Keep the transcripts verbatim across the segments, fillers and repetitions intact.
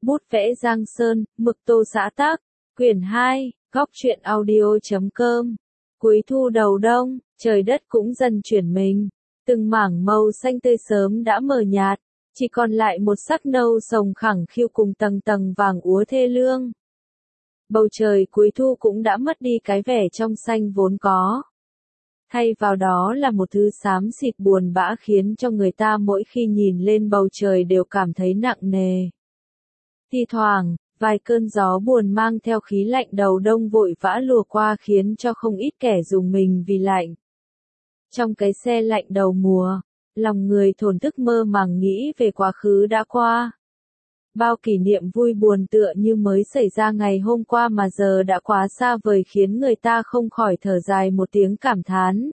Bút vẽ Giang Sơn, mực tô xã tác, quyển hai, góc truyện audio chấm com. Cuối thu đầu đông, trời đất cũng dần chuyển mình, từng mảng màu xanh tươi sớm đã mờ nhạt, chỉ còn lại một sắc nâu sồng khẳng khiu cùng tầng tầng vàng úa thê lương. Bầu trời cuối thu cũng đã mất đi cái vẻ trong xanh vốn có. Thay vào đó là một thứ xám xịt buồn bã khiến cho người ta mỗi khi nhìn lên bầu trời đều cảm thấy nặng nề. Thi thoảng, vài cơn gió buồn mang theo khí lạnh đầu đông vội vã lùa qua khiến cho không ít kẻ rùng mình vì lạnh. Trong cái se lạnh đầu mùa, lòng người thổn thức mơ màng nghĩ về quá khứ đã qua. Bao kỷ niệm vui buồn tựa như mới xảy ra ngày hôm qua mà giờ đã quá xa vời khiến người ta không khỏi thở dài một tiếng cảm thán.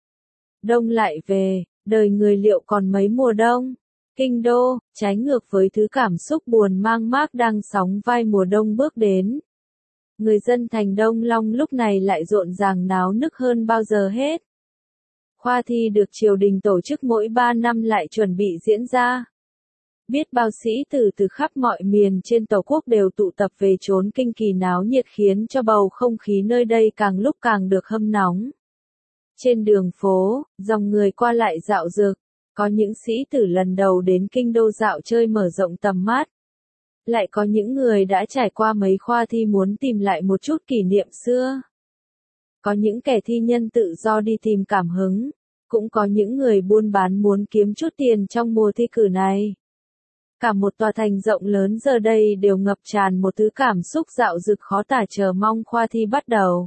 Đông lại về, đời người liệu còn mấy mùa đông? Kinh đô, trái ngược với thứ cảm xúc buồn mang mác đang sóng vai mùa đông bước đến. Người dân thành Đông Long lúc này lại rộn ràng náo nức hơn bao giờ hết. Khoa thi được triều đình tổ chức mỗi ba năm lại chuẩn bị diễn ra. Biết bao sĩ tử từ khắp mọi miền trên tổ quốc đều tụ tập về trốn kinh kỳ náo nhiệt khiến cho bầu không khí nơi đây càng lúc càng được hâm nóng. Trên đường phố, dòng người qua lại dạo dực, có những sĩ tử lần đầu đến kinh đô dạo chơi mở rộng tầm mắt. Lại có những người đã trải qua mấy khoa thi muốn tìm lại một chút kỷ niệm xưa. Có những kẻ thi nhân tự do đi tìm cảm hứng, cũng có những người buôn bán muốn kiếm chút tiền trong mùa thi cử này. Cả một tòa thành rộng lớn giờ đây đều ngập tràn một thứ cảm xúc dạo dực khó tả chờ mong khoa thi bắt đầu.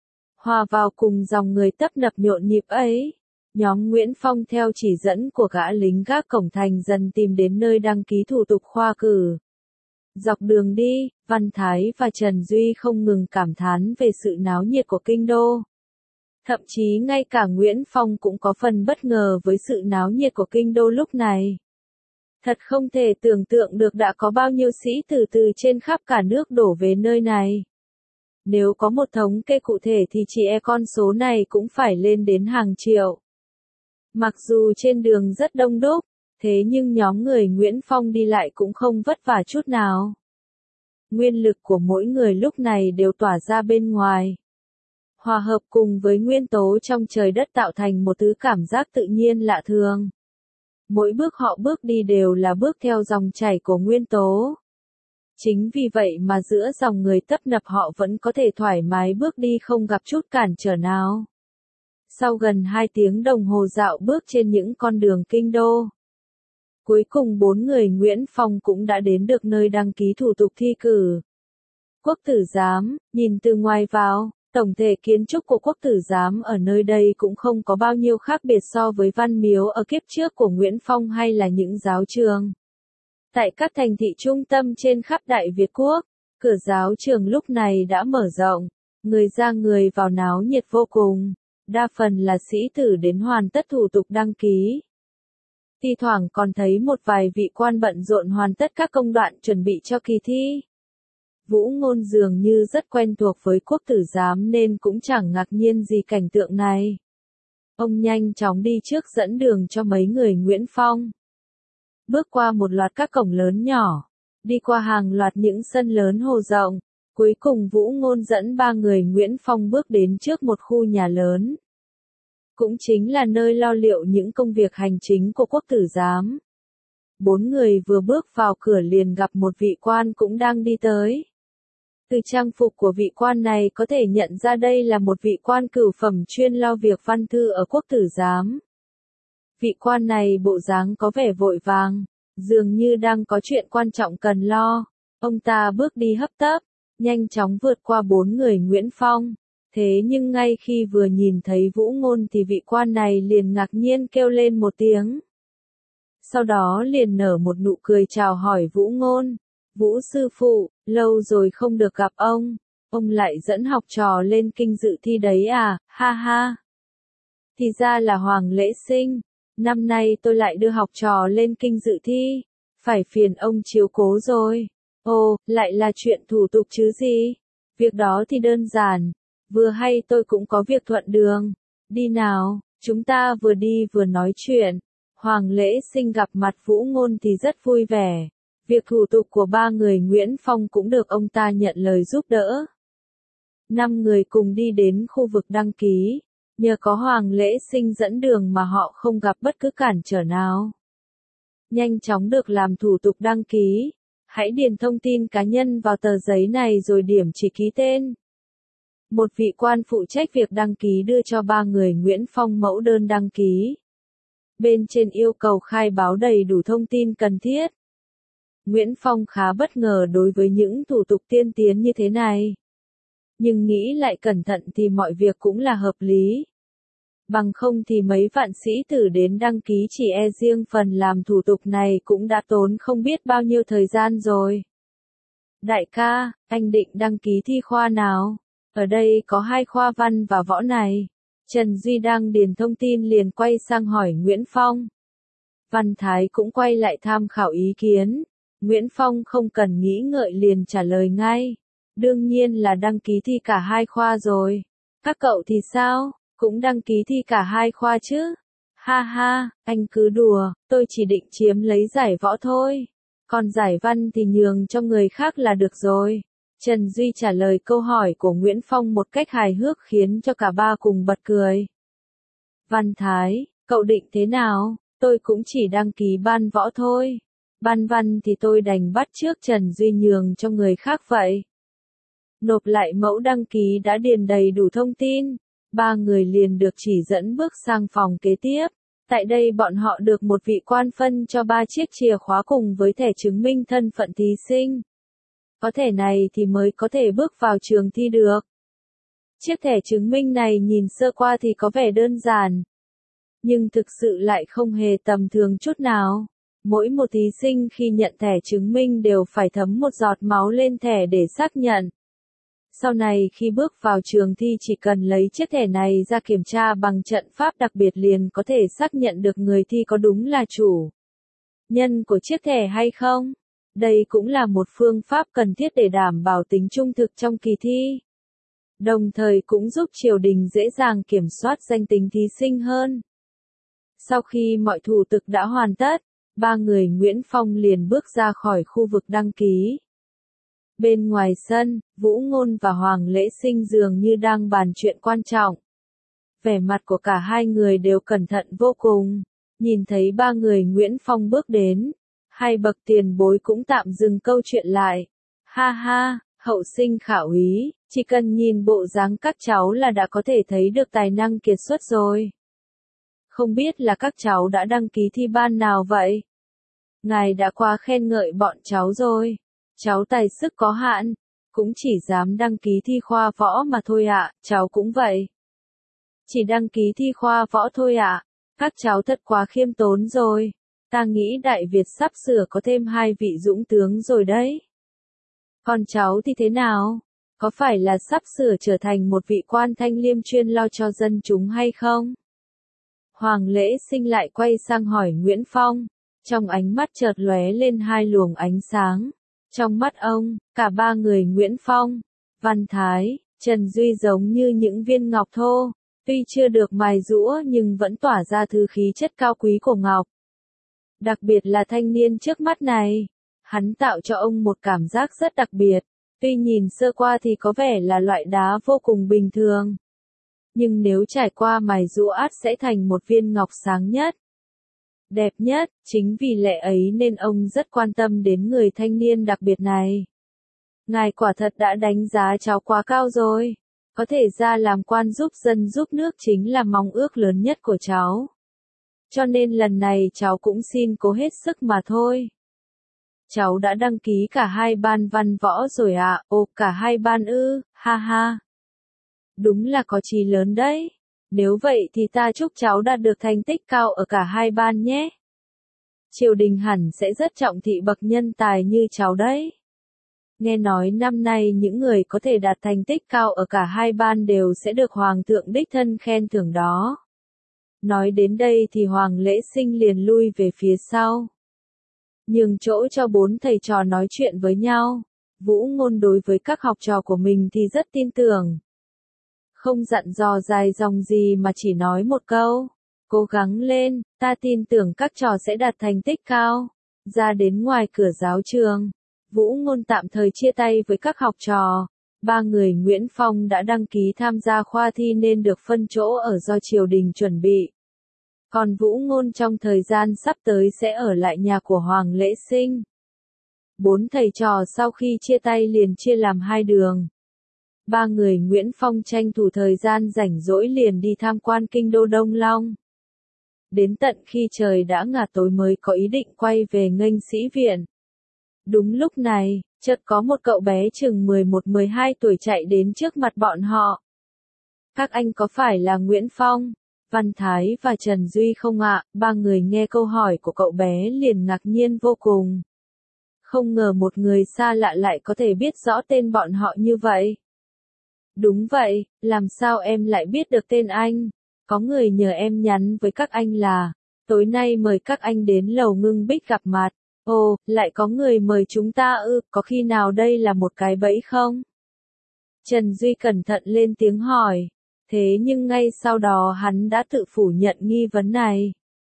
Hòa vào cùng dòng người tấp nập nhộn nhịp ấy, nhóm Nguyễn Phong theo chỉ dẫn của gã lính gác cổng thành dần tìm đến nơi đăng ký thủ tục khoa cử. Dọc đường đi, Văn Thái và Trần Duy không ngừng cảm thán về sự náo nhiệt của kinh đô. Thậm chí ngay cả Nguyễn Phong cũng có phần bất ngờ với sự náo nhiệt của kinh đô lúc này. Thật không thể tưởng tượng được đã có bao nhiêu sĩ tử từ trên khắp cả nước đổ về nơi này. Nếu có một thống kê cụ thể thì chỉ e con số này cũng phải lên đến hàng triệu. Mặc dù trên đường rất đông đúc, thế nhưng nhóm người Nguyễn Phong đi lại cũng không vất vả chút nào. Nguyên lực của mỗi người lúc này đều tỏa ra bên ngoài. Hòa hợp cùng với nguyên tố trong trời đất tạo thành một thứ cảm giác tự nhiên lạ thường. Mỗi bước họ bước đi đều là bước theo dòng chảy của nguyên tố. Chính vì vậy mà giữa dòng người tấp nập họ vẫn có thể thoải mái bước đi không gặp chút cản trở nào. Sau gần hai tiếng đồng hồ dạo bước trên những con đường kinh đô, cuối cùng bốn người Nguyễn Phong cũng đã đến được nơi đăng ký thủ tục thi cử. Quốc tử giám, nhìn từ ngoài vào, tổng thể kiến trúc của quốc tử giám ở nơi đây cũng không có bao nhiêu khác biệt so với văn miếu ở kiếp trước của Nguyễn Phong hay là những giáo trường. Tại các thành thị trung tâm trên khắp Đại Việt Quốc, cửa giáo trường lúc này đã mở rộng, người ra người vào náo nhiệt vô cùng, đa phần là sĩ tử đến hoàn tất thủ tục đăng ký. Thi thoảng còn thấy một vài vị quan bận rộn hoàn tất các công đoạn chuẩn bị cho kỳ thi. Vũ Ngôn dường như rất quen thuộc với quốc tử giám nên cũng chẳng ngạc nhiên gì cảnh tượng này. Ông nhanh chóng đi trước dẫn đường cho mấy người Nguyễn Phong. Bước qua một loạt các cổng lớn nhỏ, đi qua hàng loạt những sân lớn hồ rộng, cuối cùng Vũ Ngôn dẫn ba người Nguyễn Phong bước đến trước một khu nhà lớn. Cũng chính là nơi lo liệu những công việc hành chính của quốc tử giám. Bốn người vừa bước vào cửa liền gặp một vị quan cũng đang đi tới. Từ trang phục của vị quan này có thể nhận ra đây là một vị quan cửu phẩm chuyên lo việc văn thư ở quốc tử giám. Vị quan này bộ dáng có vẻ vội vàng, dường như đang có chuyện quan trọng cần lo. Ông ta bước đi hấp tấp, nhanh chóng vượt qua bốn người Nguyễn Phong. Thế nhưng ngay khi vừa nhìn thấy Vũ Ngôn thì vị quan này liền ngạc nhiên kêu lên một tiếng. Sau đó liền nở một nụ cười chào hỏi Vũ Ngôn. Vũ sư phụ, lâu rồi không được gặp ông, ông lại dẫn học trò lên kinh dự thi đấy à, ha ha. Thì ra là Hoàng Lễ Sinh, năm nay tôi lại đưa học trò lên kinh dự thi, phải phiền ông chiếu cố rồi. Ồ, lại là chuyện thủ tục chứ gì, việc đó thì đơn giản, vừa hay tôi cũng có việc thuận đường, đi nào, chúng ta vừa đi vừa nói chuyện. Hoàng Lễ Sinh gặp mặt Vũ Ngôn thì rất vui vẻ. Việc thủ tục của ba người Nguyễn Phong cũng được ông ta nhận lời giúp đỡ. Năm người cùng đi đến khu vực đăng ký, nhờ có Hoàng Lễ Sinh dẫn đường mà họ không gặp bất cứ cản trở nào. Nhanh chóng được làm thủ tục đăng ký, hãy điền thông tin cá nhân vào tờ giấy này rồi điểm chỉ ký tên. Một vị quan phụ trách việc đăng ký đưa cho ba người Nguyễn Phong mẫu đơn đăng ký. Bên trên yêu cầu khai báo đầy đủ thông tin cần thiết. Nguyễn Phong khá bất ngờ đối với những thủ tục tiên tiến như thế này. Nhưng nghĩ lại cẩn thận thì mọi việc cũng là hợp lý. Bằng không thì mấy vạn sĩ tử đến đăng ký chỉ e riêng phần làm thủ tục này cũng đã tốn không biết bao nhiêu thời gian rồi. Đại ca, anh định đăng ký thi khoa nào? Ở đây có hai khoa văn và võ này. Trần Duy đang điền thông tin liền quay sang hỏi Nguyễn Phong. Văn Thái cũng quay lại tham khảo ý kiến. Nguyễn Phong không cần nghĩ ngợi liền trả lời ngay. Đương nhiên là đăng ký thi cả hai khoa rồi. Các cậu thì sao? Cũng đăng ký thi cả hai khoa chứ? Ha ha, anh cứ đùa, tôi chỉ định chiếm lấy giải võ thôi. Còn giải văn thì nhường cho người khác là được rồi. Trần Duy trả lời câu hỏi của Nguyễn Phong một cách hài hước khiến cho cả ba cùng bật cười. Văn Thái, cậu định thế nào? Tôi cũng chỉ đăng ký ban võ thôi. Ban văn thì tôi đành bắt chước Trần Duy nhường cho người khác vậy. Nộp lại mẫu đăng ký đã điền đầy đủ thông tin. Ba người liền được chỉ dẫn bước sang phòng kế tiếp. Tại đây bọn họ được một vị quan phân cho ba chiếc chìa khóa cùng với thẻ chứng minh thân phận thí sinh. Có thẻ này thì mới có thể bước vào trường thi được. Chiếc thẻ chứng minh này nhìn sơ qua thì có vẻ đơn giản. Nhưng thực sự lại không hề tầm thường chút nào. Mỗi một thí sinh khi nhận thẻ chứng minh đều phải thấm một giọt máu lên thẻ để xác nhận. Sau này khi bước vào trường thi chỉ cần lấy chiếc thẻ này ra kiểm tra bằng trận pháp đặc biệt liền có thể xác nhận được người thi có đúng là chủ nhân của chiếc thẻ hay không. Đây cũng là một phương pháp cần thiết để đảm bảo tính trung thực trong kỳ thi. Đồng thời cũng giúp triều đình dễ dàng kiểm soát danh tính thí sinh hơn. Sau khi mọi thủ tục đã hoàn tất, ba người Nguyễn Phong liền bước ra khỏi khu vực đăng ký. Bên ngoài sân, Vũ Ngôn và Hoàng Lễ Sinh dường như đang bàn chuyện quan trọng. Vẻ mặt của cả hai người đều cẩn thận vô cùng. Nhìn thấy ba người Nguyễn Phong bước đến, hai bậc tiền bối cũng tạm dừng câu chuyện lại. Ha ha, hậu sinh khả úy, chỉ cần nhìn bộ dáng các cháu là đã có thể thấy được tài năng kiệt xuất rồi. Không biết là các cháu đã đăng ký thi ban nào vậy? Ngài đã quá khen ngợi bọn cháu rồi. Cháu tài sức có hạn, cũng chỉ dám đăng ký thi khoa võ mà thôi ạ, cháu cũng vậy. Chỉ đăng ký thi khoa võ thôi ạ, các cháu thật quá khiêm tốn rồi. Ta nghĩ Đại Việt sắp sửa có thêm hai vị dũng tướng rồi đấy. Còn cháu thì thế nào? Có phải là sắp sửa trở thành một vị quan thanh liêm chuyên lo cho dân chúng hay không? Hoàng Lễ Sinh lại quay sang hỏi Nguyễn Phong, trong ánh mắt chợt lóe lên hai luồng ánh sáng. Trong mắt ông, cả ba người Nguyễn Phong, Văn Thái, Trần Duy giống như những viên ngọc thô, tuy chưa được mài giũa nhưng vẫn tỏa ra thứ khí chất cao quý của ngọc. Đặc biệt là thanh niên trước mắt này, hắn tạo cho ông một cảm giác rất đặc biệt, tuy nhìn sơ qua thì có vẻ là loại đá vô cùng bình thường. Nhưng nếu trải qua mài giũa ắt sẽ thành một viên ngọc sáng nhất, đẹp nhất, chính vì lẽ ấy nên ông rất quan tâm đến người thanh niên đặc biệt này. Ngài quả thật đã đánh giá cháu quá cao rồi. Có thể ra làm quan giúp dân giúp nước chính là mong ước lớn nhất của cháu. Cho nên lần này cháu cũng xin cố hết sức mà thôi. Cháu đã đăng ký cả hai ban văn võ rồi ạ, à? Ồ, cả hai ban ư, ha ha. Đúng là có chí lớn đấy. Nếu vậy thì ta chúc cháu đạt được thành tích cao ở cả hai ban nhé. Triều đình hẳn sẽ rất trọng thị bậc nhân tài như cháu đấy. Nghe nói năm nay những người có thể đạt thành tích cao ở cả hai ban đều sẽ được Hoàng thượng đích thân khen thưởng đó. Nói đến đây thì Hoàng Lễ Sinh liền lui về phía sau. Nhường chỗ cho bốn thầy trò nói chuyện với nhau. Vũ Ngôn đối với các học trò của mình thì rất tin tưởng. Không dặn dò dài dòng gì mà chỉ nói một câu. Cố gắng lên, ta tin tưởng các trò sẽ đạt thành tích cao. Ra đến ngoài cửa giáo trường, Vũ Ngôn tạm thời chia tay với các học trò. Ba người Nguyễn Phong đã đăng ký tham gia khoa thi nên được phân chỗ ở do triều đình chuẩn bị. Còn Vũ Ngôn trong thời gian sắp tới sẽ ở lại nhà của Hoàng Lễ Sinh. Bốn thầy trò sau khi chia tay liền chia làm hai đường. Ba người Nguyễn Phong tranh thủ thời gian rảnh rỗi liền đi tham quan kinh đô Đông Long. Đến tận khi trời đã ngả tối mới có ý định quay về nghênh sĩ viện. Đúng lúc này, chợt có một cậu bé chừng mười một mười hai tuổi chạy đến trước mặt bọn họ. Các anh có phải là Nguyễn Phong, Văn Thái và Trần Duy không ạ? Ba người nghe câu hỏi của cậu bé liền ngạc nhiên vô cùng. Không ngờ một người xa lạ lại có thể biết rõ tên bọn họ như vậy. Đúng vậy, làm sao em lại biết được tên anh? Có người nhờ em nhắn với các anh là, tối nay mời các anh đến lầu Ngưng Bích gặp mặt. Ồ, lại có người mời chúng ta ư, có khi nào đây là một cái bẫy không? Trần Duy cẩn thận lên tiếng hỏi. Thế nhưng ngay sau đó hắn đã tự phủ nhận nghi vấn này.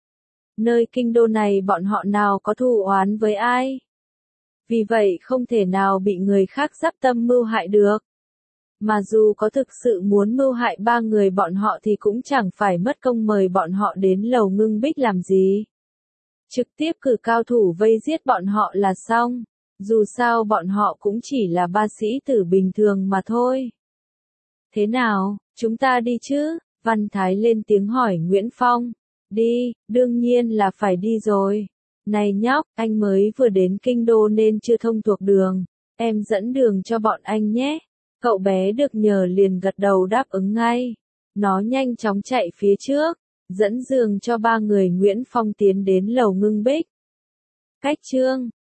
Nơi kinh đô này bọn họ nào có thù oán với ai? Vì vậy không thể nào bị người khác giáp tâm mưu hại được. Mà dù có thực sự muốn mưu hại ba người bọn họ thì cũng chẳng phải mất công mời bọn họ đến lầu Ngưng Bích làm gì. Trực tiếp cử cao thủ vây giết bọn họ là xong. Dù sao bọn họ cũng chỉ là ba sĩ tử bình thường mà thôi. Thế nào, chúng ta đi chứ? Văn Thái lên tiếng hỏi Nguyễn Phong. Đi, đương nhiên là phải đi rồi. Này nhóc, anh mới vừa đến kinh đô nên chưa thông thuộc đường. Em dẫn đường cho bọn anh nhé. Cậu bé được nhờ liền gật đầu đáp ứng ngay. Nó nhanh chóng chạy phía trước, dẫn đường cho ba người Nguyễn Phong tiến đến lầu Ngưng Bích. Cách chương